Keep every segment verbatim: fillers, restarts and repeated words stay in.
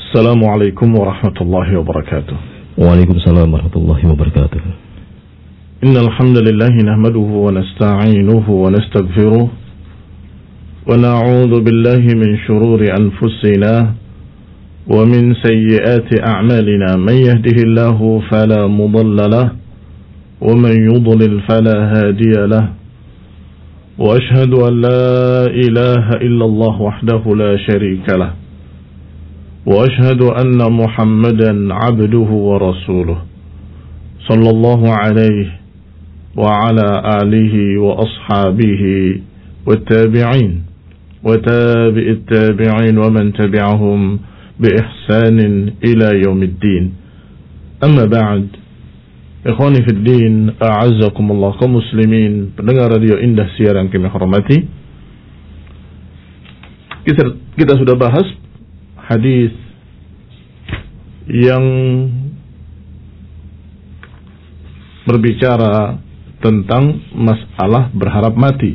Assalamualaikum warahmatullahi wabarakatuh. Waalaikumsalam warahmatullahi wabarakatuh. Innal hamdalillah nahmaduhu wa nasta'inuhu wa nastaghfiruh wa na'udzu billahi min shururi anfusina wa min sayyiati a'malina. Man yahdihillahu fala mudilla lahu wa man yudlil fala hadiya lahu. Wa ashhadu an la ilaha illallah wahdahu la sharika lahu. وأشهد أن محمدا عبده ورسوله صلى الله عليه وعلى آله وأصحابه والتابعين وتابع التابعين ومن تبعهم بإحسان إلى يوم الدين. أما بعد, ikhwani fi din, a'azzakumullah, kaum muslimin pendengar radio Indah siaran kami hormati. Kita, kita sudah bahas hadis yang berbicara tentang masalah berharap mati,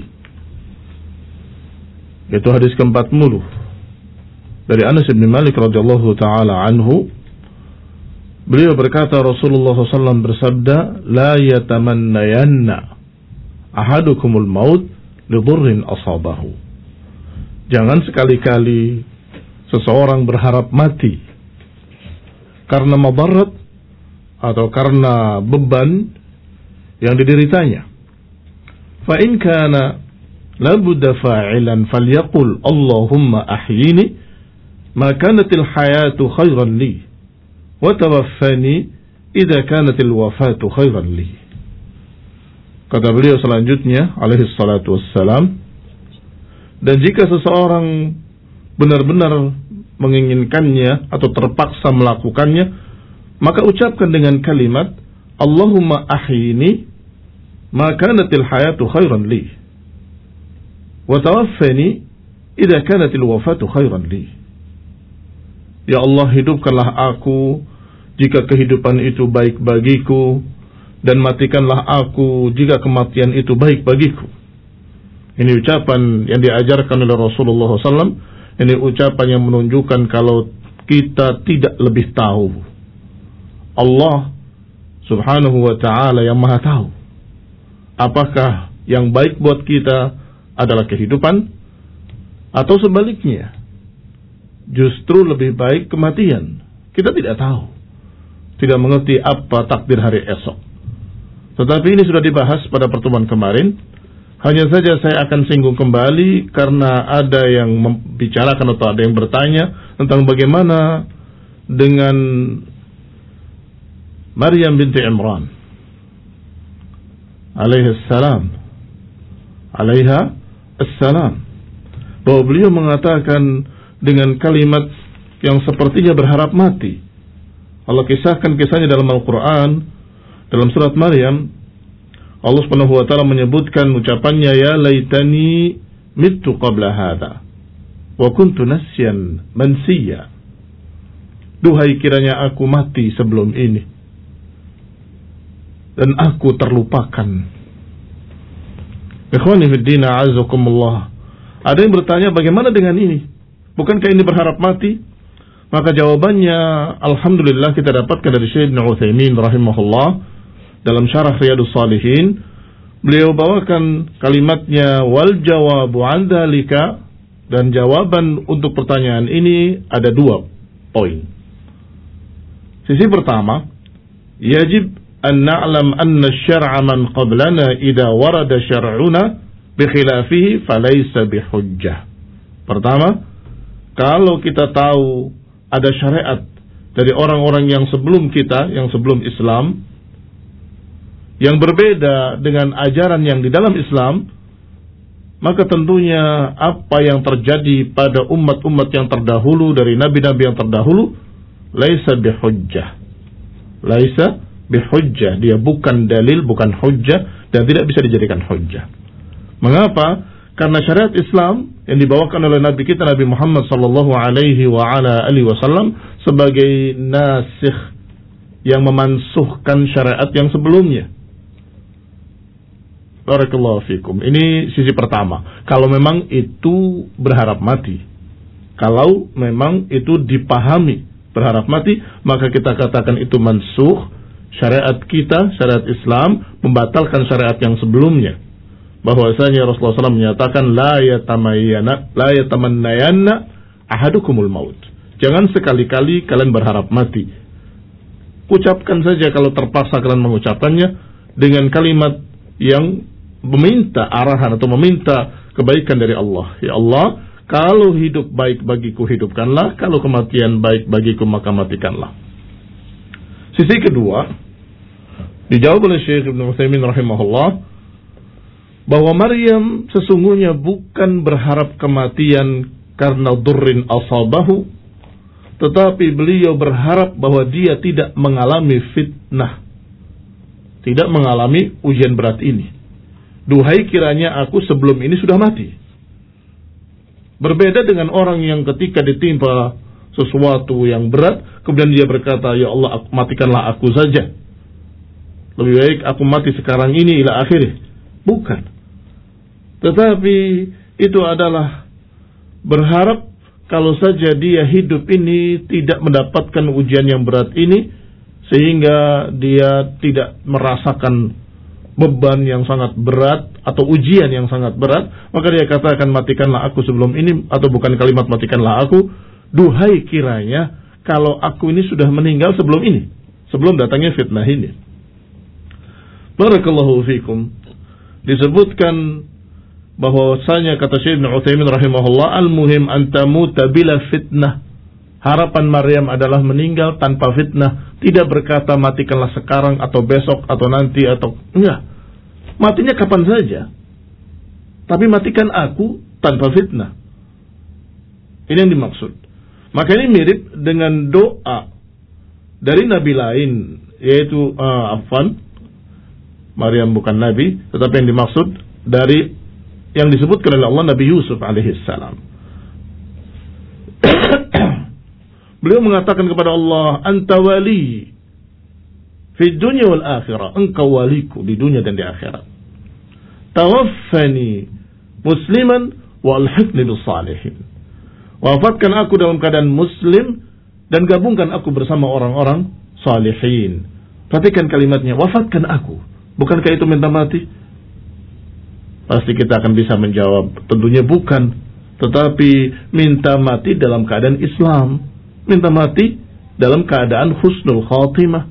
yaitu hadis keempat puluh dari Anas bin Malik radhiyallahu taala anhu. Beliau berkata, Rasulullah sallallahu alaihi wasallam bersabda, la yatamannayanna ahadukumul maut lidurrin asabahu. Jangan sekali-kali seseorang berharap mati karena madarat atau karena beban yang dideritanya. Fa in kana labudda fa'ilan falyaqul Allahumma ahyini ma kanatil hayatu khairan li wa tawaffani idza kanatil wafatu khairan li. Kata beliau selanjutnya alaihi salatu wassalam, dan jika seseorang benar-benar menginginkannya atau terpaksa melakukannya, maka ucapkan dengan kalimat Allahumma ahyini ma kanatil hayatu khairan li wa tawaffani idza kanatil wafatu khairan li. Ya Allah, hidupkanlah aku jika kehidupan itu baik bagiku, dan matikanlah aku jika kematian itu baik bagiku. Ini ucapan yang diajarkan oleh Rasulullah sallallahu alaihi wasallam. Ini ucapan yang menunjukkan kalau kita tidak lebih tahu, Allah subhanahu wa ta'ala yang maha tahu apakah yang baik buat kita adalah kehidupan atau sebaliknya justru lebih baik kematian. Kita tidak tahu, tidak mengerti apa takdir hari esok. Tetapi ini sudah dibahas pada pertemuan kemarin. Hanya saja saya akan singgung kembali karena ada yang membicarakan atau ada yang bertanya tentang bagaimana dengan Maryam binti Imran alaihi salam alaiha assalam, bahwa beliau mengatakan dengan kalimat yang sepertinya berharap mati. Allah kisahkan kisahnya dalam Al-Quran, dalam surat Maryam. Allah Subhanahu wa taala menyebutkan ucapannya, ya laitani mittu qabla hadha wa kuntu nasyan mansiya. Duhai kiranya aku mati sebelum ini dan aku terlupakan. Ikhwani fid din, a'azzakumullah. Ada yang bertanya, bagaimana dengan ini? Bukankah ini berharap mati? Maka jawabannya, alhamdulillah, kita dapatkan dari Syekh Ibnu Utsaimin rahimahullah dalam syarah Riyadhus Shalihin. Beliau bawakan kalimatnya, wal jawabu an dzalika, dan jawaban untuk pertanyaan ini ada dua poin. Sisi pertama, yajib an na'lam anna asy-syar'a man qablana idza warada syar'una bi khilafihi falaysa bihujjah. Pertama, kalau kita tahu ada syariat dari orang-orang yang sebelum kita, yang sebelum Islam, yang berbeda dengan ajaran yang di dalam Islam, maka tentunya apa yang terjadi pada umat-umat yang terdahulu dari nabi-nabi yang terdahulu laisa bihujjah. Laisa bihujjah, dia bukan dalil, bukan hujjah, dan tidak bisa dijadikan hujjah. Mengapa? Karena syariat Islam yang dibawakan oleh Nabi kita Nabi Muhammad sallallahu alaihi wa ala alihi wasallam sebagai nasikh, yang memansuhkan syariat yang sebelumnya. Barakallahu fikum. Ini sisi pertama. Kalau memang itu berharap mati, kalau memang itu dipahami berharap mati, maka kita katakan itu mansukh. Syariat kita, syariat Islam membatalkan syariat yang sebelumnya. Bahwasanya Rasulullah shallallahu alaihi wasallam menyatakan la yatamayyana la yatamannayanna ahadukumul maut. Jangan sekali-kali kalian berharap mati. Ucapkan saja kalau terpaksa kalian mengucapkannya dengan kalimat yang meminta arahan atau meminta kebaikan dari Allah. Ya Allah, kalau hidup baik bagiku hidupkanlah, kalau kematian baik bagiku maka matikanlah. Sisi kedua, dijawab oleh Syekh Ibnu Utsaimin rahimahullah bahwa Maryam sesungguhnya bukan berharap kematian karena durrin asabahu, tetapi beliau berharap bahwa dia tidak mengalami fitnah, tidak mengalami ujian berat ini. Duhai kiranya aku sebelum ini sudah mati. Berbeda dengan orang yang ketika ditimpa sesuatu yang berat, kemudian dia berkata, ya Allah, matikanlah aku saja. Lebih baik aku mati sekarang ini ila akhirih. Bukan. Tetapi itu adalah berharap kalau saja dia hidup ini tidak mendapatkan ujian yang berat ini, sehingga dia tidak merasakan beban yang sangat berat atau ujian yang sangat berat, maka dia katakan matikanlah aku sebelum ini, atau bukan kalimat matikanlah aku, duhai kiranya kalau aku ini sudah meninggal sebelum ini, sebelum datangnya fitnah ini. Barakallahu fikum. Disebutkan bahwasanya kata Syekh Ibnu Utsaimin rahimahullah, al-muhim an tamuta bila fitnah. Harapan Maryam adalah meninggal tanpa fitnah, tidak berkata matikanlah sekarang atau besok atau nanti atau enggak. Matinya kapan saja. Tapi matikan aku tanpa fitnah. Ini yang dimaksud. Maka ini mirip dengan doa dari nabi lain, yaitu uh, Affan. Maryam bukan nabi, tetapi yang dimaksud dari yang disebutkan oleh Allah Nabi Yusuf alaihissalam. Beliau mengatakan kepada Allah, anta wali fi dunya wal akhirah, engkau waliku di dunia dan di akhirat. Tawaffani musliman wa alhiqni bis salihin. Wafatkan aku dalam keadaan muslim dan gabungkan aku bersama orang-orang salihin. Perhatikan kalimatnya, wafatkan aku. Bukankah itu minta mati? Pasti kita akan bisa menjawab, tentunya bukan. Tetapi minta mati dalam keadaan Islam, minta mati dalam keadaan husnul khatimah.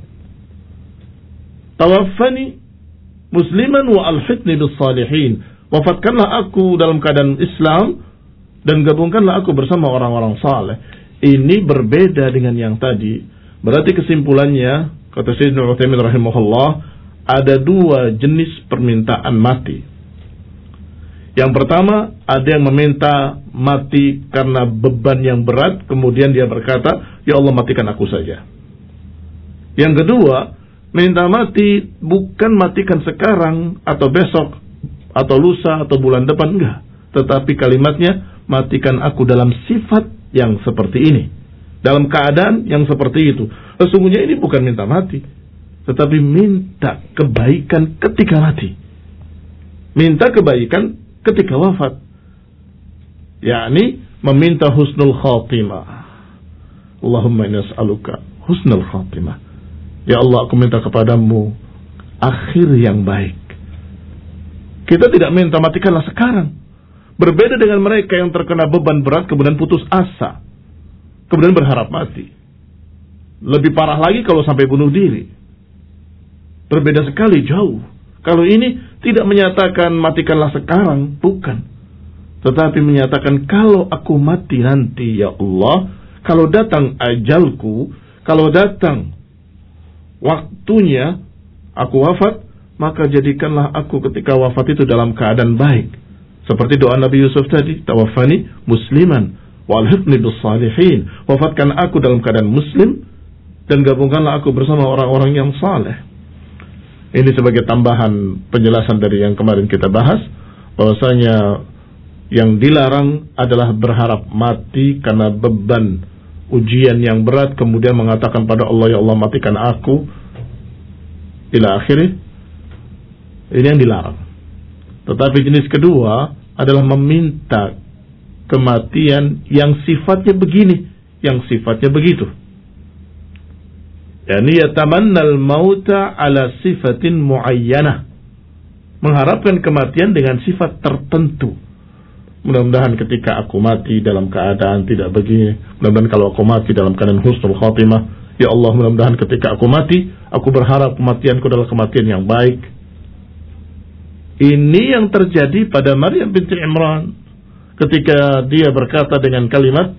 Tawaffani musliman wa alhiqni bis salihin. Wafatkanlah aku dalam keadaan Islam dan gabungkanlah aku bersama orang-orang saleh. Ini berbeda dengan yang tadi. Berarti kesimpulannya, kata Syekh Ibnu Utsaimin rahimahullah, ada dua jenis permintaan mati. Yang pertama, ada yang meminta mati karena beban yang berat, kemudian dia berkata, ya Allah matikan aku saja. Yang kedua, minta mati bukan matikan sekarang atau besok atau lusa atau bulan depan, enggak. Tetapi kalimatnya, matikan aku dalam sifat yang seperti ini, dalam keadaan yang seperti itu. Sesungguhnya ini bukan minta mati, tetapi minta kebaikan ketika mati, minta kebaikan ketika wafat, yakni meminta husnul khatimah. Allahumma inna nas'aluka husnul khatimah. Ya Allah, aku minta kepadamu akhir yang baik. Kita tidak minta matikanlah sekarang. Berbeda dengan mereka yang terkena beban berat kemudian putus asa, kemudian berharap mati. Lebih parah lagi kalau sampai bunuh diri. Berbeda sekali, jauh. Kalau ini tidak menyatakan matikanlah sekarang, bukan. Tetapi menyatakan kalau aku mati nanti ya Allah, kalau datang ajalku, kalau datang waktunya aku wafat, maka jadikanlah aku ketika wafat itu dalam keadaan baik. Seperti doa Nabi Yusuf tadi, tawaffani musliman wa alhiqni bis salihin. Wafatkan aku dalam keadaan muslim dan gabungkanlah aku bersama orang-orang yang saleh. Ini sebagai tambahan penjelasan dari yang kemarin kita bahas, bahwasanya yang dilarang adalah berharap mati karena beban ujian yang berat, kemudian mengatakan pada Allah, ya Allah matikan aku ila akhirih. Ini yang dilarang. Tetapi jenis kedua adalah meminta kematian yang sifatnya begini, yang sifatnya begitu. Yani yatamannal mauta ala sifatin muayyanah, mengharapkan kematian dengan sifat tertentu. Mudah-mudahan ketika aku mati dalam keadaan tidak begini, mudah-mudahan kalau aku mati dalam keadaan husnul khatimah, ya Allah, mudah-mudahan ketika aku mati, aku berharap kematianku adalah kematian yang baik. Ini yang terjadi pada Maryam binti Imran ketika dia berkata dengan kalimat,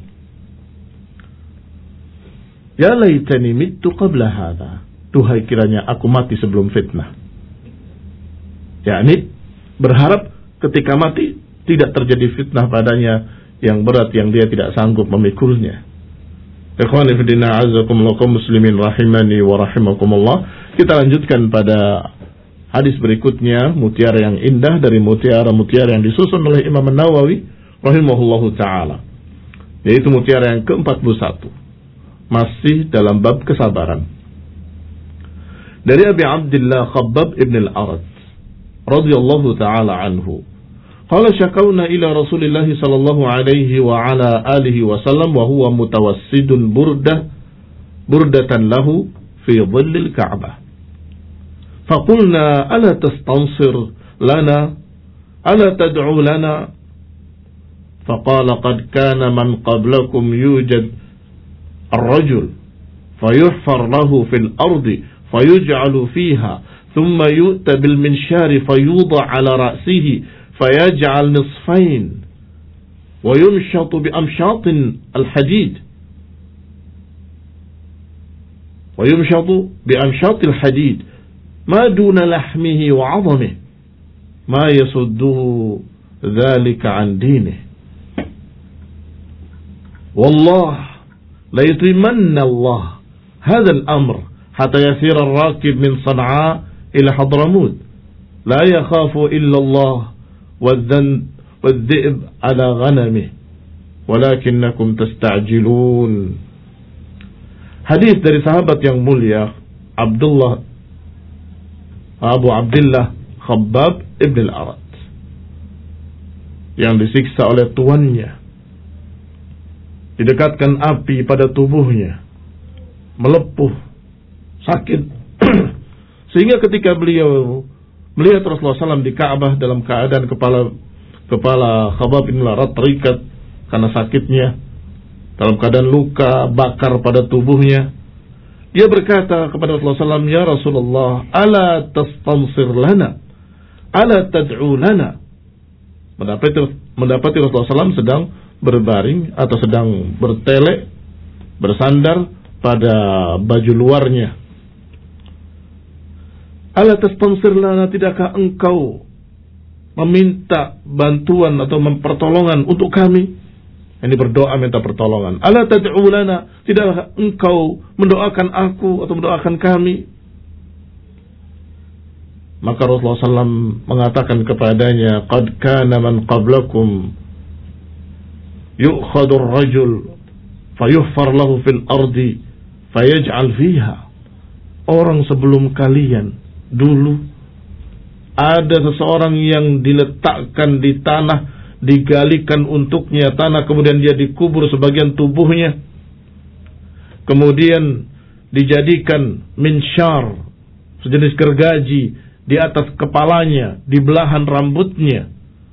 ya laitani mittu qabla hadha, duhai kiranya aku mati sebelum fitnah. yakni berharap ketika mati tidak terjadi fitnah padanya yang berat yang dia tidak sanggup memikulnya. Ikhwani fillah, a'azzakumullah muslimin rahimani wa rahimakumullah. Kita lanjutkan pada hadis berikutnya, mutiara yang indah dari mutiara-mutiara yang disusun oleh Imam An-Nawawi rahimahullahu taala, yaitu mutiara yang ke empat puluh satu, masih dalam bab kesabaran. Dari Abi Abdullah Khabbab ibn al-Arat radhiyallahu taala anhu, qala syakawna ila Rasulillah sallallahu alaihi wa ala alihi wasallam wa huwa mutawassidun burdah burdatan lahu fi dhillil Ka'bah. Faqulna ala tastansir lana ala tad'u lana. Faqala qad kana man qablakum yujad ar-rajul fayuhfar lahu fil ardi fayuj'alu fiha thumma yu'ta bil minshari fayudha ala ra'sihi فيجعل نصفين ويمشط بأمشاط الحديد ويمشط بأمشاط الحديد ما دون لحمه وعظمه ما يصده ذلك عن دينه والله ليتمن الله هذا الأمر حتى يسير الراكب من صنعاء إلى حضرموت لا يخاف إلا الله والذئب على غنمه ولكنكم تستعجلون. Hadis dari sahabat yang mulia Abdullah Abu Abdullah Khabbab ibn al-Arat yang disiksa oleh tuannya, didekatkan api pada tubuhnya, melepuh, sakit sehingga ketika beliau melihat Rasulullah shallallahu alaihi wasallam di Ka'bah dalam keadaan kepala kepala Khabbab bin al-Arat terikat karena sakitnya, dalam keadaan luka bakar pada tubuhnya, dia berkata kepada Rasulullah shallallahu alaihi wasallam, ya Rasulullah, ala tastansir lana, ala tad'u lana. Mendapati, mendapati Rasulullah shallallahu alaihi wasallam sedang berbaring atau sedang bertele, bersandar pada baju luarnya. Ala tastansir lana, tidakkah engkau meminta bantuan atau pertolongan untuk kami? Ini berdoa minta pertolongan. Ala tad'u lana, tidakkah engkau mendoakan aku atau mendoakan kami? Maka Rasulullah shallallahu alaihi wasallam mengatakan kepadanya, qad kana man qablakum yu'khadu ar-rajul fayuhfar lahu fil ardi fayaj'al fiha. Orang sebelum kalian dulu ada seseorang yang diletakkan di tanah, digalikan untuknya tanah, kemudian dia dikubur sebagian tubuhnya, kemudian dijadikan minsyar, sejenis gergaji di atas kepalanya, di belahan rambutnya,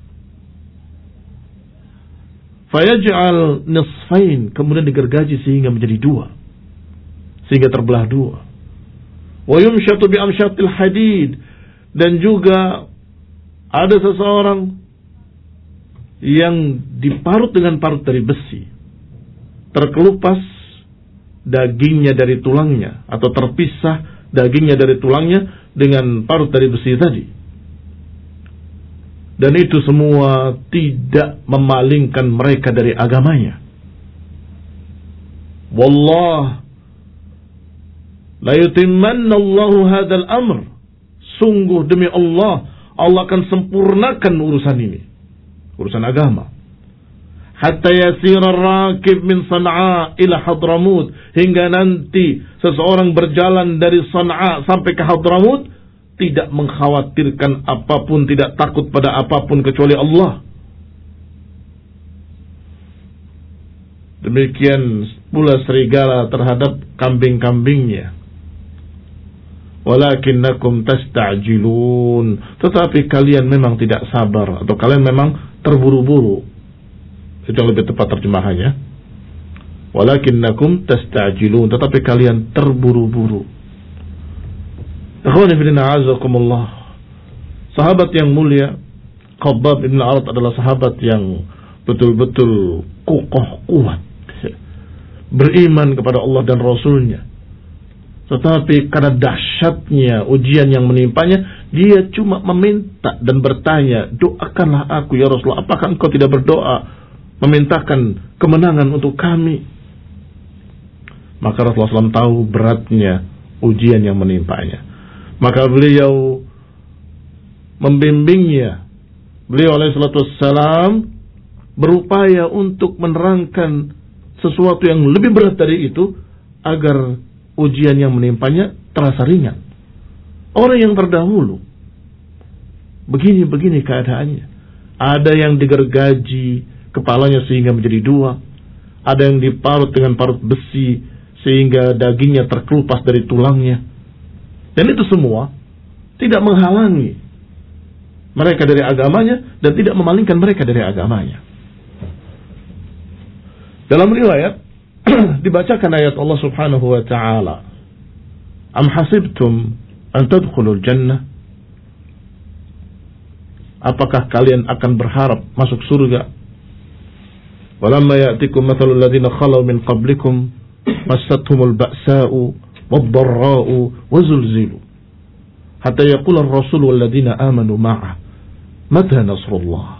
fayaj'al nisfain, kemudian digergaji sehingga menjadi dua, sehingga terbelah dua. Wa yumshatu bi amshatil hadid, dan juga ada seseorang yang diparut dengan parut dari besi, terkelupas dagingnya dari tulangnya, atau terpisah dagingnya dari tulangnya dengan parut dari besi tadi. Dan itu semua tidak memalingkan mereka dari agamanya. Wallah la yutimmanna Allahu hadzal amr, sungguh demi Allah, Allah akan sempurnakan urusan ini, urusan agama. Hatta yasira ar-rakib min San'a ila Hadramut, hingga nanti seseorang berjalan dari San'a sampai ke Hadramut tidak mengkhawatirkan apapun, tidak takut pada apapun kecuali Allah. Demikian pula serigala terhadap kambing-kambingnya. walakinnakum tasta'jilun, tetapi kalian memang tidak sabar atau kalian memang terburu-buru. Itu yang lebih tepat terjemahannya. Walakinnakum tasta'jilun, tetapi kalian terburu-buru. Ikhwani fillah a'azakumullah. Sahabat yang mulia Khabbab ibn al-Arat adalah sahabat yang betul-betul kokoh kuat, beriman kepada Allah dan Rasulnya. Tetapi karena dahsyatnya ujian yang menimpanya, dia cuma meminta dan bertanya, doakanlah aku ya Rasulullah, apakah engkau tidak berdoa memintakan kemenangan untuk kami? Maka Rasulullah shallallahu alaihi wasallam tahu beratnya ujian yang menimpanya. Maka beliau membimbingnya. Beliau alaihi salatu wassalam berupaya untuk menerangkan sesuatu yang lebih berat dari itu agar ujian yang menimpanya terasa ringan. Orang yang terdahulu begini-begini keadaannya. Ada yang digergaji kepalanya sehingga menjadi dua, ada yang diparut dengan parut besi sehingga dagingnya terkelupas dari tulangnya. Dan itu semua tidak menghalangi mereka dari agamanya dan tidak memalingkan mereka dari agamanya. Dalam riwayat dibacakan ayat Allah Subhanahu wa taala, "Am hasibtum an tadkhulul jannah?" Apakah kalian akan berharap masuk surga? "Walamma ya'tikum mathalul ladzina khalau min qablikum massathumul ba'sa'u wad-dharra'u wazulzilu hatta yaqula ar-rasul wal ladzina amanu ma'ah mata nasrullah."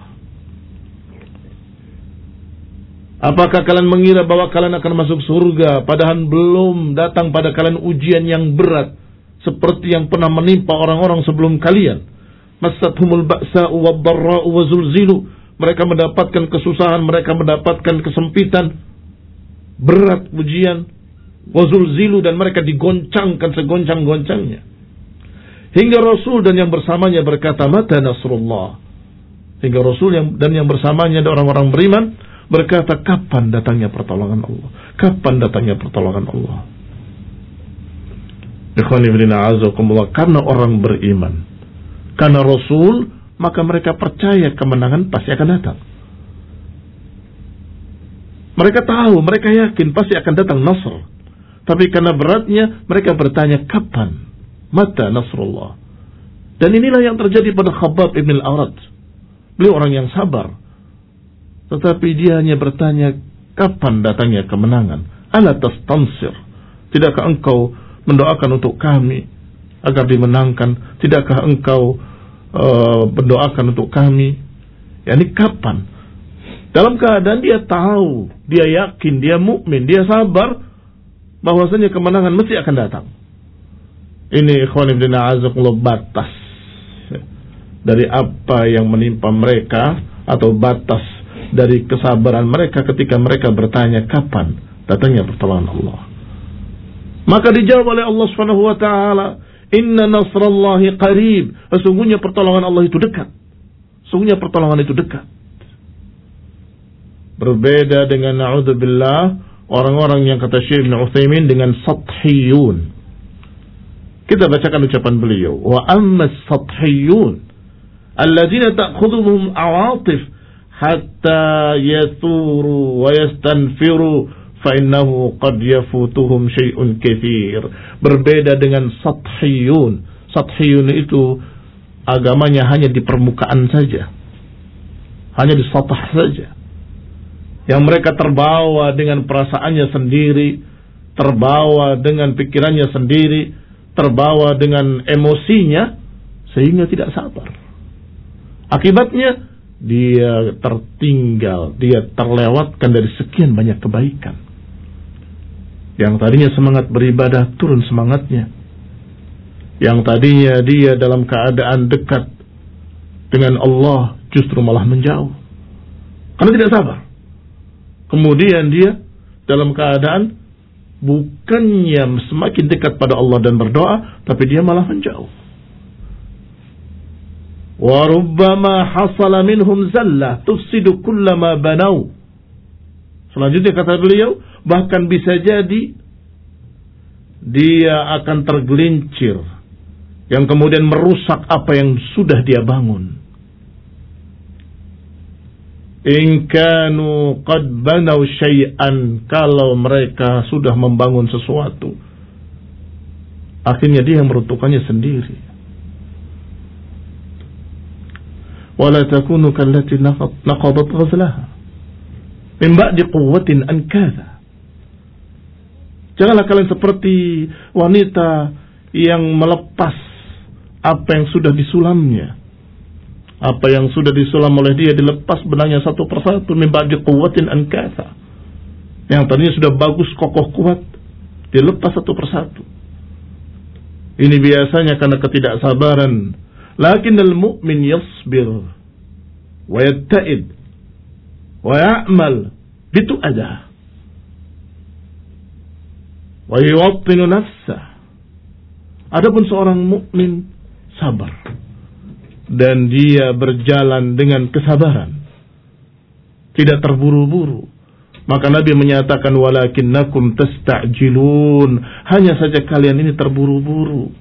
Apakah kalian mengira bahwa kalian akan masuk surga padahal belum datang pada kalian ujian yang berat seperti yang pernah menimpa orang-orang sebelum kalian? Massathumul ba'sa'u wad-dharra'u wazulzilu. Mereka mendapatkan kesusahan, mereka mendapatkan kesempitan, berat ujian, wazulzilu, dan mereka digoncangkan segoncang-goncangnya. Hingga Rasul dan yang bersamanya berkata, mata nasrullah. Hingga Rasul yang, dan yang bersamanya dan orang-orang beriman berkata, kapan datangnya pertolongan Allah? Kapan datangnya pertolongan Allah? Ikhwani fillah a'azakumullah, karena orang beriman, karena Rasul, maka mereka percaya kemenangan pasti akan datang. Mereka tahu, mereka yakin pasti akan datang nasr. Tapi karena beratnya, mereka bertanya, kapan? Mata nasrullah. Dan inilah yang terjadi pada Khabbab ibn al-Arat. Beliau orang yang sabar. Tetapi dia hanya bertanya, kapan datangnya kemenangan? Ala tastansir. Tidakkah engkau mendoakan untuk kami agar dimenangkan? Tidakkah engkau uh, mendoakan untuk kami? Ya, ini kapan? Dalam keadaan dia tahu, dia yakin, dia mukmin, dia sabar bahwasanya kemenangan mesti akan datang. Ini ikhwan ibn a'azakumullah batas dari apa yang menimpa mereka, atau batas dari kesabaran mereka ketika mereka bertanya kapan datangnya pertolongan Allah. Maka dijawab oleh Allah Subhanahu wa taala, inna nasrallahi qarib. Sesungguhnya pertolongan Allah itu dekat. Sesungguhnya pertolongan itu dekat. Berbeda dengan na'udzubillah orang-orang yang kata Syekh Ibn Utsaimin dengan sathiyun. Kita bacakan ucapan beliau, wa amma sathiyun alladzina ta'khudhuhum awatif hatta yathuru wa yastanfiru fa innahu qad yafutuhum syai'un katsir. Berbeda dengan sathiyun. Sathiyun itu agamanya hanya di permukaan saja, hanya di satah saja, yang mereka terbawa dengan perasaannya sendiri, terbawa dengan pikirannya sendiri, terbawa dengan emosinya, sehingga tidak sabar. Akibatnya dia tertinggal, dia terlewatkan dari sekian banyak kebaikan. Yang tadinya semangat beribadah, turun semangatnya. Yang tadinya dia dalam keadaan dekat dengan Allah, justru malah menjauh karena tidak sabar. Kemudian dia dalam keadaan bukannya semakin dekat pada Allah dan berdoa, tapi dia malah menjauh. Wa rubbama hasala minhum zallah tufsidu kullama banau. Selanjutnya kata beliau, bahkan bisa jadi dia akan tergelincir yang kemudian merusak apa yang sudah dia bangun. In kanu qad banaw syai'an, kalau mereka sudah membangun sesuatu, akhirnya dia yang meruntuhkannya sendiri. Wala takunu kallati naqadat ghazlaha min ba'di quwwatin ankatha. Janganlah kalian seperti wanita yang melepas apa yang sudah disulamnya. Apa yang sudah disulam oleh dia dilepas benangnya satu persatu, min ba'di quwwatin ankatha. Yang tadinya sudah bagus, kokoh, kuat, dilepas satu persatu. Ini biasanya karena ketidaksabaran. Lakinnal mu'min yasbir wa yatta'id wa ya'mal bitu'adah wa yuwattinu nafsah. Adapun seorang mukmin sabar dan dia berjalan dengan kesabaran, tidak terburu-buru. Maka Nabi menyatakan walakinnakum tasta'jilun, hanya saja kalian ini terburu-buru.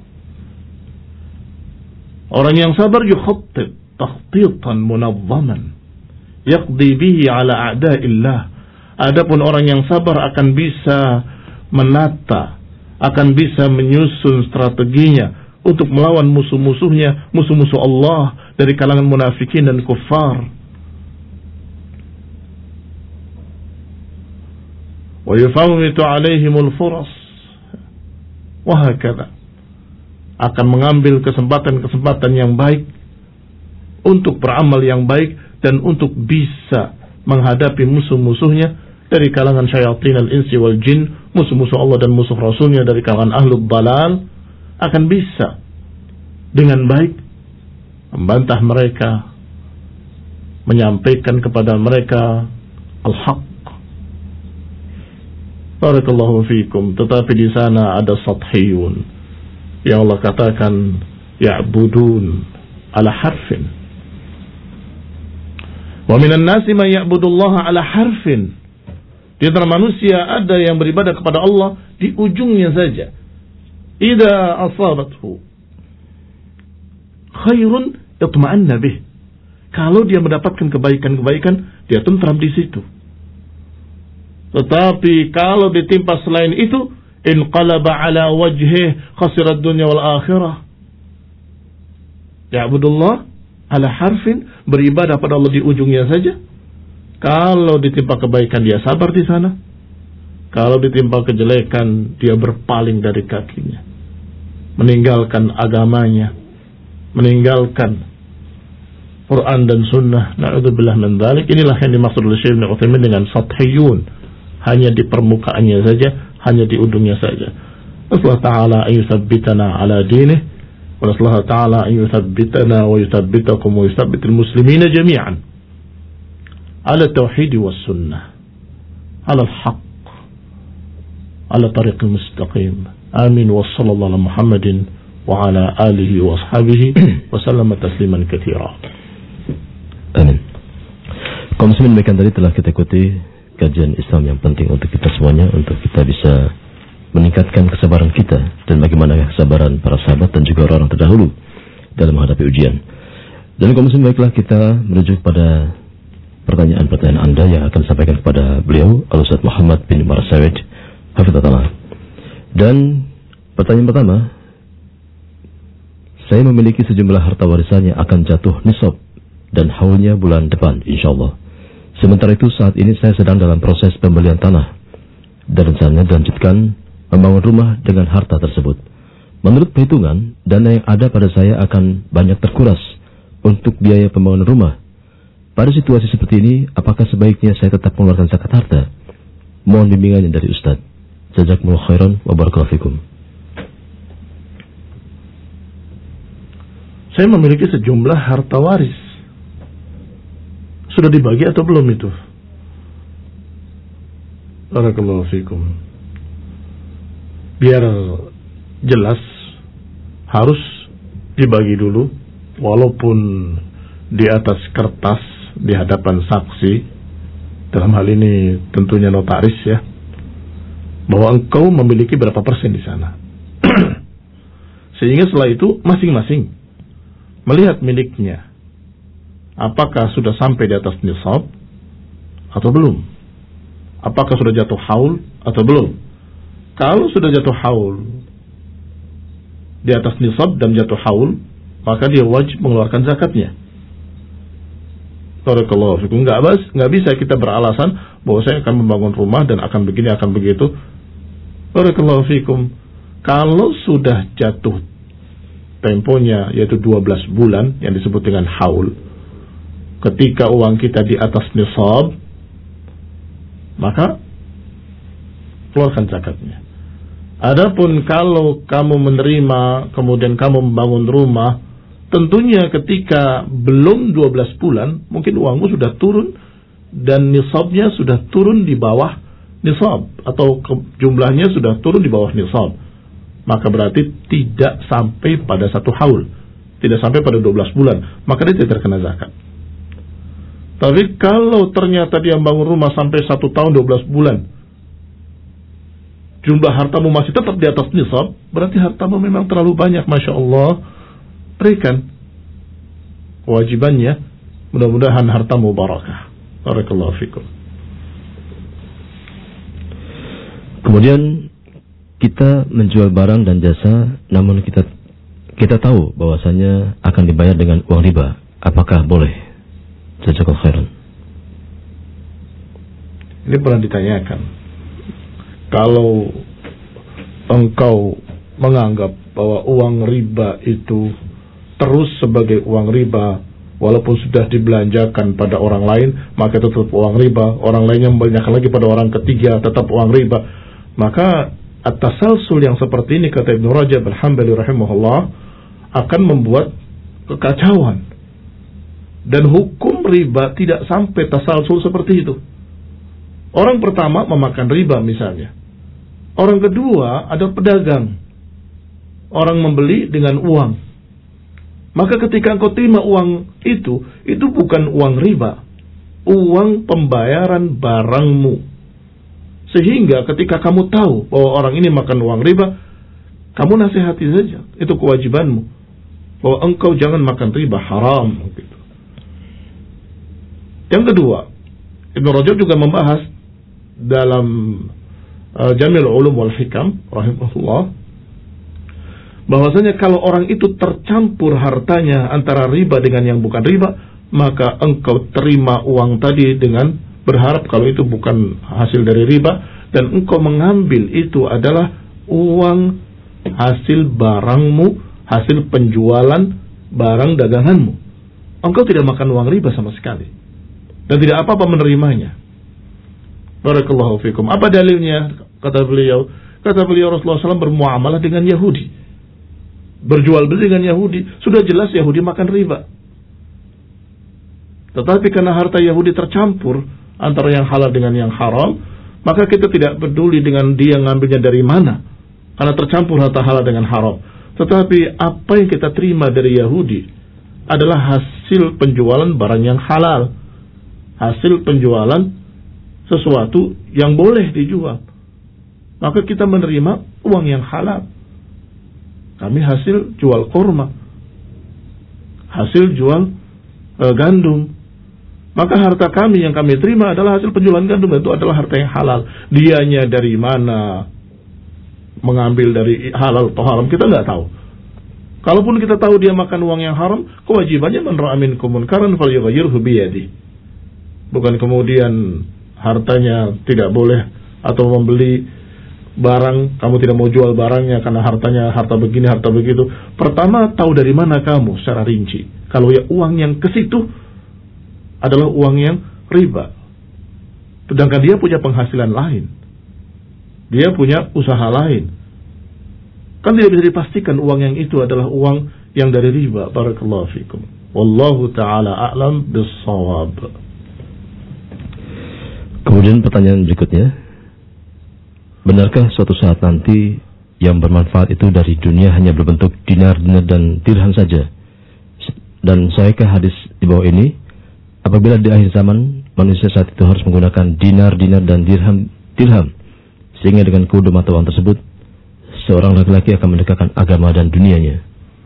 Orang yang sabar yukhattib takhtitan munazzaman yaqdi bihi ala a'da'illah. Adapun orang yang sabar akan bisa menata, akan bisa menyusun strateginya untuk melawan musuh-musuhnya, musuh-musuh Allah dari kalangan munafikin dan kuffar. Wa yufawwitu alaihimul furas wa hakadha, akan mengambil kesempatan-kesempatan yang baik untuk beramal yang baik dan untuk bisa menghadapi musuh-musuhnya dari kalangan syayatin al-insi wal jin, musuh-musuh Allah dan musuh Rasulnya dari kalangan ahlul dalal, akan bisa dengan baik membantah mereka, menyampaikan kepada mereka al-haq. Barakallahu fikum. Tetapi di sana ada sathiyun yang Allah katakan ya'budun ala harfin. Wa minan nasi man ya'budullaha ala harfin. Di antara manusia ada yang beribadah kepada Allah di ujungnya saja. Idza asabathu khairun itma'anna bih. Kalau dia mendapatkan kebaikan-kebaikan, dia tentram di situ. Tetapi kalau ditimpa selain itu, inqalaba ala wajhihi khasirat dunya wal akhirah. Ya'budullah ala harfin, beribadah pada Allah di ujungnya saja. Kalau ditimpa kebaikan, dia sabar di sana. Kalau ditimpa kejelekan, dia berpaling dari kakinya, meninggalkan agamanya, meninggalkan Quran dan Sunnah. Na'udzubillah min dzalik. Inilah yang dimaksud oleh Syekh Ibnu Utsaimin dengan sathiyun, hanya di permukaannya saja, hanya di ujungnya saja. Allah Ta'ala an yuthabbitana ala dinih, wa Allah Ta'ala an yuthabbitana wa yuthabbitakum wa yuthabbitul muslimina jami'an ala tauhid was sunnah, ala al-haq, ala tariq al-mustaqim. Amin. Wa sallallahu ala Muhammadin wa ala alihi wa ashabihi wa sallama tasliman katsira. Amin. Kaum muslimin, demikian tadi telah kita ikuti kajian Islam yang penting untuk kita semuanya, untuk kita bisa meningkatkan kesabaran kita dan bagaimana kesabaran para sahabat dan juga orang-orang terdahulu dalam menghadapi ujian. Dan kaum muslimin, baiklah kita menuju pada pertanyaan-pertanyaan Anda yang akan disampaikan kepada beliau Al-Ustaz Muhammad bin Umar Said Hafizahullah. Dan pertanyaan pertama, saya memiliki sejumlah harta warisan yang akan jatuh nisab dan haulnya bulan depan insyaallah. Sementara itu saat ini saya sedang dalam proses pembelian tanah dan rencananya dilanjutkan membangun rumah dengan harta tersebut. Menurut perhitungan, dana yang ada pada saya akan banyak terkuras untuk biaya pembangunan rumah. Pada situasi seperti ini, apakah sebaiknya saya tetap mengeluarkan zakat harta? Mohon bimbingannya dari Ustaz. Jazakumullahu khairan wa barakallahu fikum. Saya memiliki sejumlah harta waris. Sudah dibagi atau belum itu? Barakallahu fikum. Biar jelas, harus dibagi dulu, walaupun di atas kertas, di hadapan saksi, dalam hal ini tentunya notaris ya, bahwa engkau memiliki berapa persen di sana. Sehingga setelah itu masing-masing melihat miliknya, apakah sudah sampai di atas nisab atau belum, apakah sudah jatuh haul atau belum. Kalau sudah jatuh haul, di atas nisab dan jatuh haul, maka dia wajib mengeluarkan zakatnya. Barakallahu fikum. Nggak bas, nggak bisa kita beralasan bahwa saya akan membangun rumah dan akan begini akan begitu. Barakallahu fikum. Kalau sudah jatuh temponya yaitu dua belas bulan yang disebut dengan haul, ketika uang kita di atas nisab, maka keluarkan zakatnya. Adapun kalau kamu menerima kemudian kamu membangun rumah, tentunya ketika belum dua belas bulan mungkin uangmu sudah turun dan nisabnya sudah turun di bawah nisab, atau jumlahnya sudah turun di bawah nisab, maka berarti tidak sampai pada satu haul, tidak sampai pada dua belas bulan, maka dia tidak terkena zakat. Tapi kalau ternyata dia bangun rumah sampai satu tahun dua belas bulan, jumlah hartamu masih tetap di atas nisab, berarti hartamu memang terlalu banyak. Masya Allah, berikan kewajibannya, mudah-mudahan hartamu barakah. Barakallahu fikum. Kemudian kita menjual barang dan jasa, namun kita kita tahu bahwasanya akan dibayar dengan uang riba. Apakah boleh? Jazakallahu khairan. Ini pernah ditanyakan. Kalau engkau menganggap bahwa uang riba itu terus sebagai uang riba, walaupun sudah dibelanjakan pada orang lain, maka itu tetap uang riba. Orang lainnya membelanjakan lagi pada orang ketiga, tetap uang riba. Maka at-tasalsul yang seperti ini, kata Ibnu Rajab al-Hambali rahimahullah, akan membuat kekacauan. Dan hukum riba tidak sampai tasalsul seperti itu. Orang pertama memakan riba misalnya. Orang kedua ada pedagang. Orang membeli dengan uang. Maka ketika engkau terima uang itu, itu bukan uang riba, uang pembayaran barangmu. Sehingga ketika kamu tahu bahwa orang ini makan uang riba, kamu nasihati saja, itu kewajibanmu, bahwa engkau jangan makan riba, haram gitu. Yang kedua, Ibnu Rajab juga membahas dalam uh, Jamil Ulum wal Hikam rahimahullah, bahwasanya kalau orang itu tercampur hartanya antara riba dengan yang bukan riba, maka engkau terima uang tadi dengan berharap kalau itu bukan hasil dari riba, dan engkau mengambil itu adalah uang hasil barangmu, hasil penjualan barang daganganmu. Engkau tidak makan uang riba sama sekali dan tidak apa-apa menerimanya. Barakallahu fikum. Apa dalilnya? Kata beliau, kata beliau Rasulullah shallallahu alaihi wasallam bermuamalah dengan Yahudi, berjual beli dengan Yahudi. Sudah jelas Yahudi makan riba. Tetapi karena harta Yahudi tercampur antara yang halal dengan yang haram, maka kita tidak peduli dengan dia ngambilnya dari mana, karena tercampur harta halal dengan haram. Tetapi apa yang kita terima dari Yahudi adalah hasil penjualan barang yang halal, hasil penjualan sesuatu yang boleh dijual. Maka kita menerima uang yang halal. Kami hasil jual kurma, hasil jual e, gandum. Maka harta kami yang kami terima adalah hasil penjualan gandum, itu adalah harta yang halal. Dianya dari mana, mengambil dari halal atau haram, kita nggak tahu. Kalaupun kita tahu dia makan uang yang haram, kewajibannya man ra'a minkum munkaran falyughayyirhu biyadihi. Bukan kemudian hartanya tidak boleh, atau membeli barang kamu tidak mau jual barangnya karena hartanya harta begini harta begitu. Pertama, tahu dari mana kamu secara rinci. Kalau ya uang yang ke situ adalah uang yang riba, sedangkan dia punya penghasilan lain, dia punya usaha lain, kan tidak bisa dipastikan uang yang itu adalah uang yang dari riba. Barakallahu fikum. Wallahu ta'ala a'lam bis-shawab. Kemudian pertanyaan berikutnya, benarkah suatu saat nanti yang bermanfaat itu dari dunia hanya berbentuk dinar, dinar dan dirham saja? Dan sahihkah hadis di bawah ini, apabila di akhir zaman manusia saat itu harus menggunakan dinar, dinar dan dirham, dirham, sehingga dengan kedua mata uang tersebut seorang laki-laki akan mendekatkan agama dan dunianya?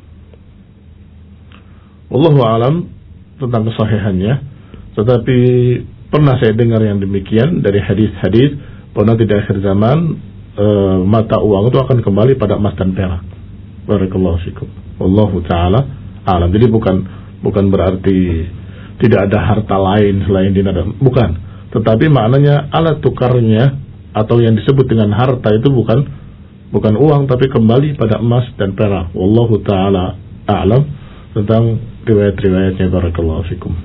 Wallahu a'lam tentang kesahihannya, tetapi pernah saya dengar yang demikian dari hadis-hadis bahwa nanti di akhir zaman e, mata uang itu akan kembali pada emas dan perak. Barakallahu fikum. Wallahu taala a'lam. Jadi bukan bukan berarti tidak ada harta lain selain dinar, bukan. Tetapi maknanya alat tukarnya atau yang disebut dengan harta itu bukan bukan uang, tapi kembali pada emas dan perak. Wallahu taala a'lam tentang riwayat-riwayatnya. Barakallahu fikum.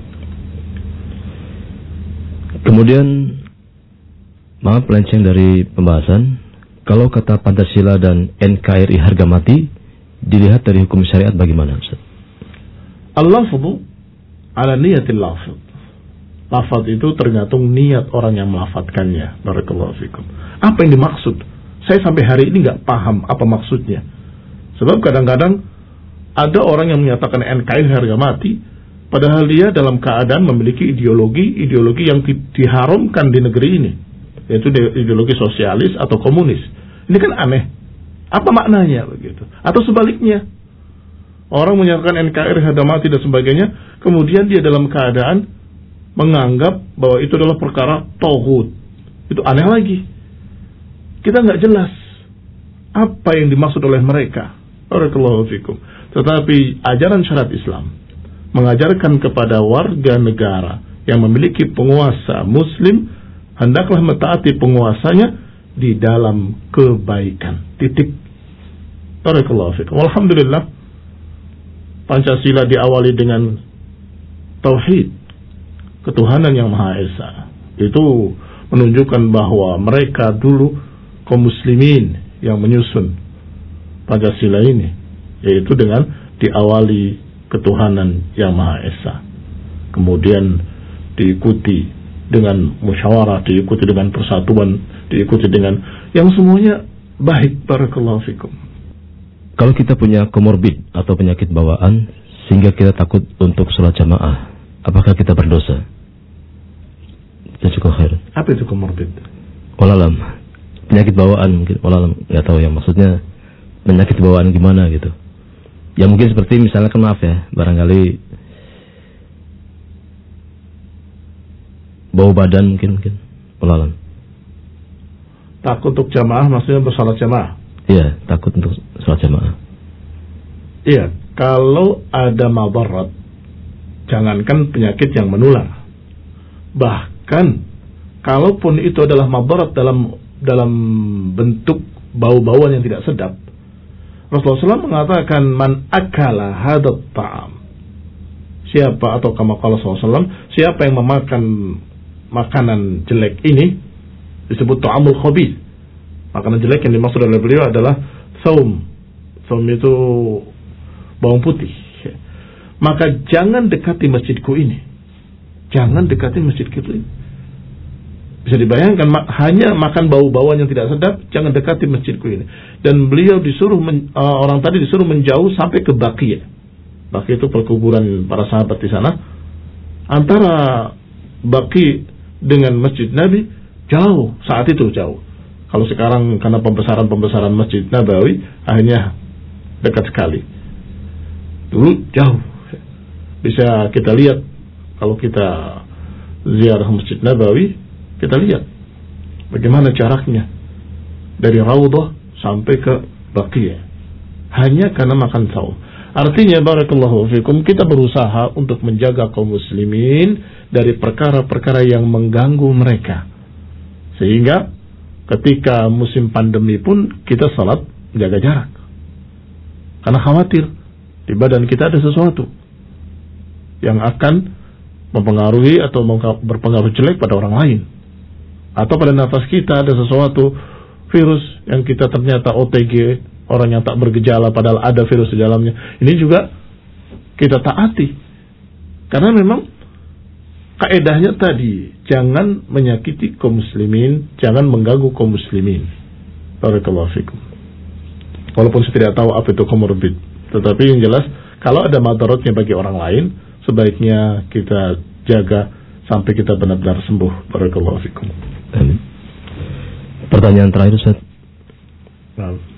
Kemudian, maaf melenceng dari pembahasan, kalau kata Pancasila dan N K R I harga mati dilihat dari hukum syariat bagaimana, Ustaz? Al-lafzu ala niyatil lafz. Lafaz itu tergantung niat orang yang melafadzkannya. Barakallahu fikum. Apa yang dimaksud? Saya sampai hari ini nggak paham apa maksudnya. Sebab kadang-kadang ada orang yang menyatakan N K R I harga mati, padahal dia dalam keadaan memiliki ideologi-ideologi yang di- diharamkan di negeri ini, yaitu ideologi sosialis atau komunis. Ini kan aneh. Apa maknanya begitu? Atau sebaliknya, orang menyatakan N K R I harga mati dan sebagainya, kemudian dia dalam keadaan menganggap bahwa itu adalah perkara tauhid. Itu aneh lagi. Kita nggak jelas apa yang dimaksud oleh mereka. Barakallahu fikum. Tetapi ajaran syariat Islam mengajarkan kepada warga negara yang memiliki penguasa muslim, hendaklah mentaati penguasanya di dalam kebaikan. Titik. Barakallahu fikum. Alhamdulillah, Pancasila diawali dengan tauhid, ketuhanan yang Maha Esa. Itu menunjukkan bahwa mereka dulu kaum muslimin yang menyusun Pancasila ini, yaitu dengan diawali ketuhanan yang Maha Esa, kemudian diikuti dengan musyawarah, diikuti dengan persatuan, diikuti dengan yang semuanya baik. Barakallahu fikum. Kalau kita punya komorbid atau penyakit bawaan sehingga kita takut untuk sholat jamaah, apakah kita berdosa? Jazakallahu khair. Apa itu komorbid? Walalam. Penyakit bawaan mungkin. Walalam. Nggak tahu yang maksudnya penyakit bawaan gimana gitu. Ya mungkin seperti misalnya kan maaf ya, barangkali bau badan mungkin mungkin. Walalam. Takut untuk jamaah maksudnya bersalat jamaah? Iya, takut untuk sholat jamaah. Iya, kalau ada madarat, jangankan penyakit yang menular, bahkan kalaupun itu adalah madarat dalam dalam bentuk bau-bauan yang tidak sedap, Rasulullah shallallahu alaihi wasallam mengatakan man akala hadat ta'am, siapa atau kama qala sallallahu alaihi wasallam, siapa yang memakan makanan jelek ini, disebut ta'amul khabith. Makanan jelek yang dimaksud oleh beliau adalah saum. Saum itu bawang putih. Maka jangan dekati masjidku ini. Jangan dekati masjidku ini. Bisa dibayangkan, hanya makan bau-bauan yang tidak sedap, jangan dekati masjidku ini. Dan beliau disuruh men, uh, orang tadi disuruh menjauh sampai ke Baqi'. Baqi' itu perkuburan para sahabat di sana. Antara Baqi' dengan Masjid Nabi jauh, saat itu jauh. Kalau sekarang karena pembesaran-pembesaran Masjid Nabawi akhirnya dekat sekali. Dulu jauh. Bisa kita lihat kalau kita ziarah Masjid Nabawi, kita lihat bagaimana jaraknya dari Raudhah sampai ke Baqi', hanya karena makan saum. Artinya barakallahu fikum, kita berusaha untuk menjaga kaum muslimin dari perkara-perkara yang mengganggu mereka, sehingga ketika musim pandemi pun kita salat jaga jarak, karena khawatir di badan kita ada sesuatu yang akan mempengaruhi atau berpengaruh jelek pada orang lain, atau pada nafas kita ada sesuatu virus yang kita ternyata O T G, orang yang tak bergejala padahal ada virus di dalamnya. Ini juga kita taati, karena memang kaedahnya tadi, jangan menyakiti kaum muslimin, jangan mengganggu kaum muslimin. Barakallahu fikum. Walaupun saya tidak tahu apa itu komorbid, tetapi yang jelas kalau ada madaratnya bagi orang lain, sebaiknya kita jaga sampai kita benar-benar sembuh. Barakallahu fikum. Amin. Pertanyaan terakhir, Ustaz. Nah. Apa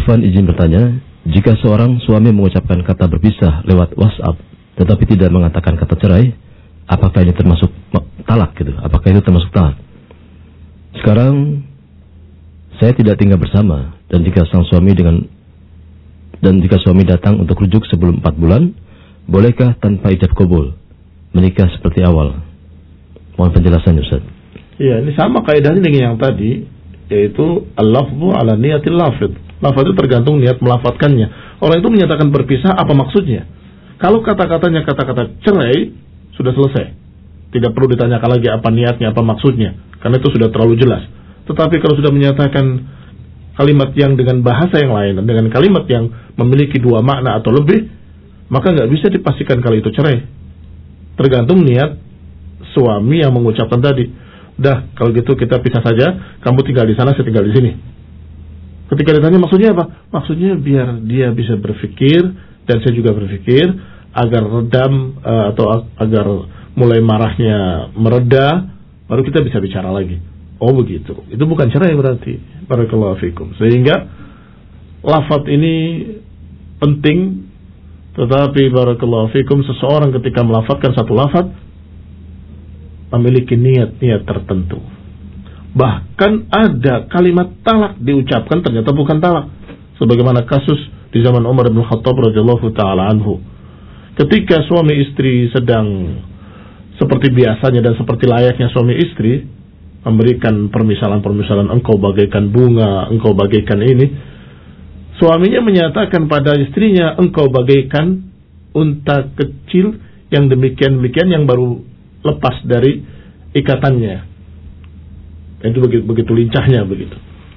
Ikhwan izin bertanya, jika seorang suami mengucapkan kata berpisah lewat WhatsApp, tetapi tidak mengatakan kata cerai, apakah ini termasuk talak gitu? Apakah itu termasuk talak? Sekarang saya tidak tinggal bersama, dan jika sang suami dengan dan jika suami datang untuk rujuk sebelum empat bulan, bolehkah tanpa ijab qabul menikah seperti awal? Mohon penjelasannya, Ustaz. Iya, ini sama kaidahnya dengan yang tadi, yaitu al-lafzu ala niyatil lafidh. Lafaz itu tergantung niat melafadzkannya. Orang itu menyatakan berpisah, apa maksudnya? Kalau kata-katanya kata-kata cerai, sudah selesai. Tidak perlu ditanyakan lagi apa niatnya, apa maksudnya, karena itu sudah terlalu jelas. Tetapi kalau sudah menyatakan kalimat yang dengan bahasa yang lain, dan dengan kalimat yang memiliki dua makna atau lebih, maka nggak bisa dipastikan kalau itu cerai. Tergantung niat suami yang mengucapkan tadi. Dah, kalau gitu kita pisah saja, kamu tinggal di sana, saya tinggal di sini. Ketika ditanya maksudnya apa? Maksudnya biar dia bisa berpikir, dan saya juga berpikir, agar redam uh, atau agar mulai marahnya mereda, baru kita bisa bicara lagi. Oh begitu. Itu bukan cerai berarti. Barakallahu fikum. Sehingga lafaz ini penting, tetapi barakallahu fikum, seseorang ketika melafazkan satu lafaz memiliki niat-niat tertentu. Bahkan ada kalimat talak diucapkan ternyata bukan talak, sebagaimana kasus di zaman Umar bin Khattab radhiyallahu taala anhu. Ketika suami istri sedang seperti biasanya dan seperti layaknya suami istri memberikan permisalan-permisalan, engkau bagaikan bunga, engkau bagaikan ini, suaminya menyatakan pada istrinya, engkau bagaikan unta kecil yang demikian-demikian yang baru lepas dari ikatannya. Itu begitu, begitu lincahnya begitu.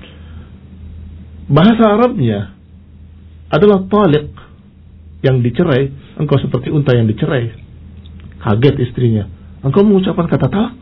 Bahasa Arabnya adalah taliq, yang dicerai. Engkau seperti unta yang dicerai. Kaget istrinya, engkau mengucapkan kata talak?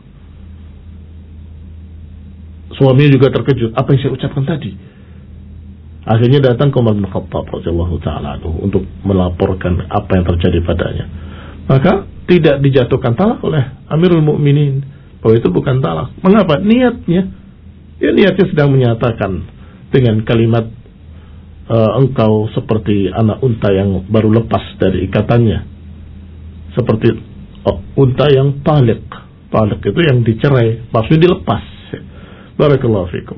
Suaminya juga terkejut, apa yang saya ucapkan tadi? Akhirnya datang ke Umar bin Khattab radhiyallahu taala anhu untuk melaporkan apa yang terjadi padanya. Maka tidak dijatuhkan talak oleh Amirul Mukminin. Oh, itu bukan talak. Mengapa? Niatnya, ya niatnya sedang menyatakan dengan kalimat e, engkau seperti anak unta yang baru lepas dari ikatannya, seperti oh, unta yang talik. Talik itu yang dicerai, maksudnya dilepas. Barakallahu fikum.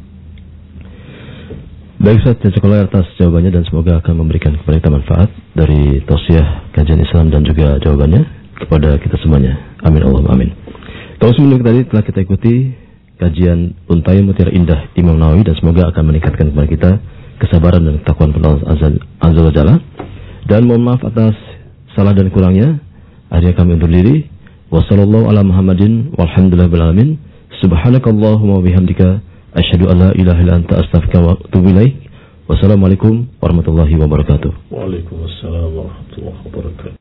Baik, Ustaz, jazakallahu atas jawabannya, dan semoga akan memberikan kepada kita manfaat dari tausiah kajian Islam dan juga jawabannya kepada kita semuanya. Amin Allahumma amin. Kalau sebelum tadi telah kita ikuti kajian Untayan Mutiara Indah Imam Nawawi, dan semoga akan meningkatkan kepada kita kesabaran dan ketakwaan kepada Allah Azza wa Jalla. Dan mohon maaf atas salah dan kurangnya. Akhirnya kami undur diri. Wassallallahu ala Muhammadin walhamdulillahil alamin. Subhanakallahumma bihamdika asyhadu an la ilaha illa anta astaghfiruka wa atubu ilaik. Wassalamualaikum warahmatullahi wabarakatuh. Waalaikumsalam warahmatullahi wabarakatuh.